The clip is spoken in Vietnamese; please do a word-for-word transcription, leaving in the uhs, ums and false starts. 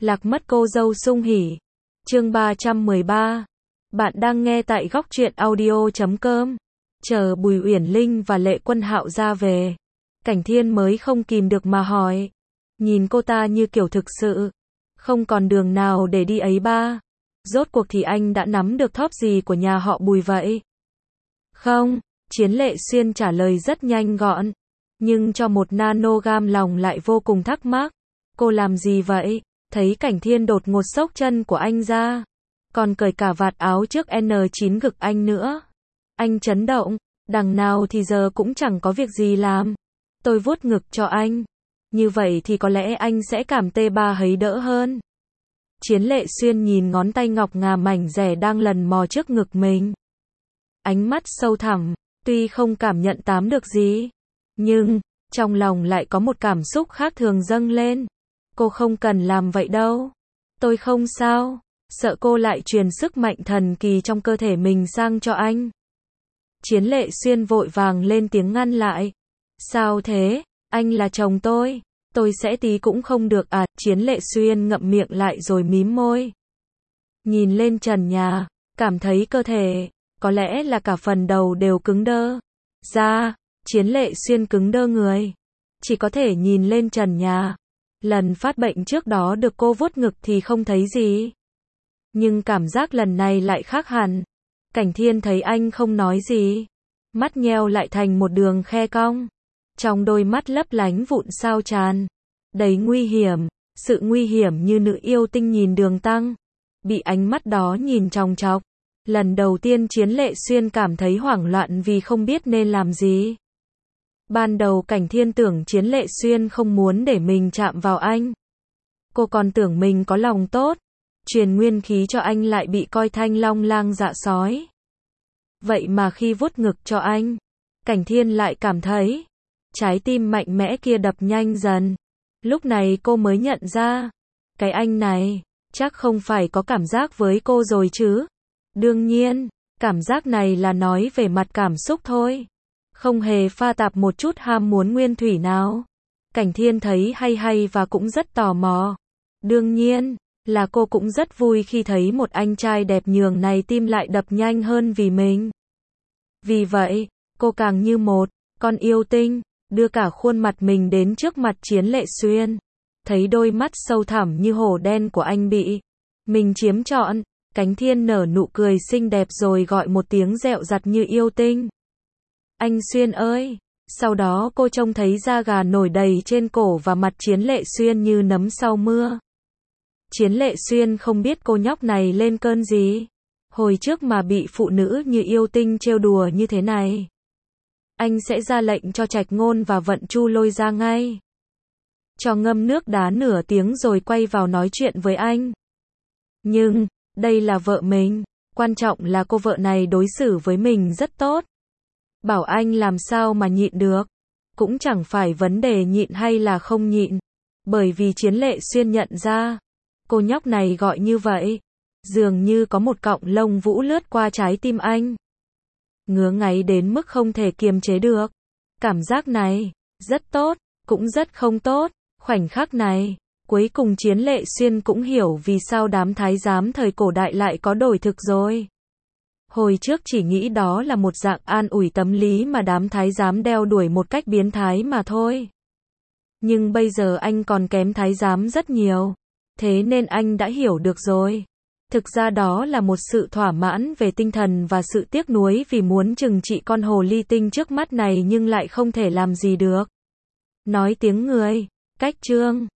Lạc mất cô dâu sung hỉ. Chương ba trăm mười ba. Bạn đang nghe tại góc truyện audio chấm com. Chờ Bùi Uyển Linh và Lệ Quân Hạo ra về, Cảnh Thiên mới không kìm được mà hỏi. Nhìn cô ta như kiểu thực sự không còn đường nào để đi ấy ba. Rốt cuộc thì anh đã nắm được thóp gì của nhà họ Bùi vậy? Không, Chiến Lệ Xuyên trả lời rất nhanh gọn, nhưng cho một nanogam lòng lại vô cùng thắc mắc. Cô làm gì vậy? Thấy Cảnh Thiên đột ngột xốc chân của anh ra, còn cởi cả vạt áo trước en chín ngực anh nữa. Anh chấn động, đằng nào thì giờ cũng chẳng có việc gì làm. Tôi vuốt ngực cho anh. Như vậy thì có lẽ anh sẽ cảm tê ba hấy đỡ hơn. Chiến Lệ Xuyên nhìn ngón tay ngọc ngà mảnh rẻ đang lần mò trước ngực mình. Ánh mắt sâu thẳm, tuy không cảm nhận tám được gì, nhưng trong lòng lại có một cảm xúc khác thường dâng lên. Cô không cần làm vậy đâu. Tôi không sao. Sợ cô lại truyền sức mạnh thần kỳ trong cơ thể mình sang cho anh. Chiến Lệ Xuyên vội vàng lên tiếng ngăn lại. Sao thế? Anh là chồng tôi. Tôi sẽ tí cũng không được à? Chiến Lệ Xuyên ngậm miệng lại rồi mím môi. Nhìn lên trần nhà, cảm thấy cơ thể, có lẽ là cả phần đầu đều cứng đơ. Ra, Chiến Lệ Xuyên cứng đơ người. Chỉ có thể nhìn lên trần nhà. Lần phát bệnh trước đó được cô vuốt ngực thì không thấy gì. Nhưng cảm giác lần này lại khác hẳn. Cảnh Thiên thấy anh không nói gì, mắt nheo lại thành một đường khe cong. Trong đôi mắt lấp lánh vụn sao tràn, đầy nguy hiểm, sự nguy hiểm như nữ yêu tinh nhìn Đường Tăng. Bị ánh mắt đó nhìn chòng chọc, lần đầu tiên Chiến Lệ Xuyên cảm thấy hoảng loạn vì không biết nên làm gì. Ban đầu Cảnh Thiên tưởng Chiến Lệ Xuyên không muốn để mình chạm vào anh. Cô còn tưởng mình có lòng tốt, truyền nguyên khí cho anh lại bị coi thanh long lang dạ sói. Vậy mà khi vuốt ngực cho anh, Cảnh Thiên lại cảm thấy trái tim mạnh mẽ kia đập nhanh dần. Lúc này cô mới nhận ra, cái anh này chắc không phải có cảm giác với cô rồi chứ. Đương nhiên, cảm giác này là nói về mặt cảm xúc thôi, không hề pha tạp một chút ham muốn nguyên thủy nào. Cảnh Thiên thấy hay hay và cũng rất tò mò. Đương nhiên là cô cũng rất vui khi thấy một anh trai đẹp nhường này tim lại đập nhanh hơn vì mình. Vì vậy, cô càng như một con yêu tinh, đưa cả khuôn mặt mình đến trước mặt Chiến Lệ Xuyên. Thấy đôi mắt sâu thẳm như hổ đen của anh bị mình chiếm trọn, Cảnh Thiên nở nụ cười xinh đẹp rồi gọi một tiếng dẹo dặt như yêu tinh. Anh Xuyên ơi! Sau đó cô trông thấy da gà nổi đầy trên cổ và mặt Chiến Lệ Xuyên như nấm sau mưa. Chiến Lệ Xuyên không biết cô nhóc này lên cơn gì. Hồi trước mà bị phụ nữ như yêu tinh trêu đùa như thế này, anh sẽ ra lệnh cho Trạch Ngôn và Vận Chu lôi ra ngay. Cho ngâm nước đá nửa tiếng rồi quay vào nói chuyện với anh. Nhưng, đây là vợ mình. Quan trọng là cô vợ này đối xử với mình rất tốt. Bảo anh làm sao mà nhịn được. Cũng chẳng phải vấn đề nhịn hay là không nhịn. Bởi vì Chiến Lệ Xuyên nhận ra, cô nhóc này gọi như vậy, dường như có một cọng lông vũ lướt qua trái tim anh. Ngứa ngáy đến mức không thể kiềm chế được. Cảm giác này, rất tốt, cũng rất không tốt. Khoảnh khắc này, cuối cùng Chiến Lệ Xuyên cũng hiểu vì sao đám thái giám thời cổ đại lại có đổi thực rồi. Hồi trước chỉ nghĩ đó là một dạng an ủi tâm lý mà đám thái giám đeo đuổi một cách biến thái mà thôi. Nhưng bây giờ anh còn kém thái giám rất nhiều. Thế nên anh đã hiểu được rồi. Thực ra đó là một sự thỏa mãn về tinh thần và sự tiếc nuối vì muốn trừng trị con hồ ly tinh trước mắt này nhưng lại không thể làm gì được. Nói tiếng người, cách chương.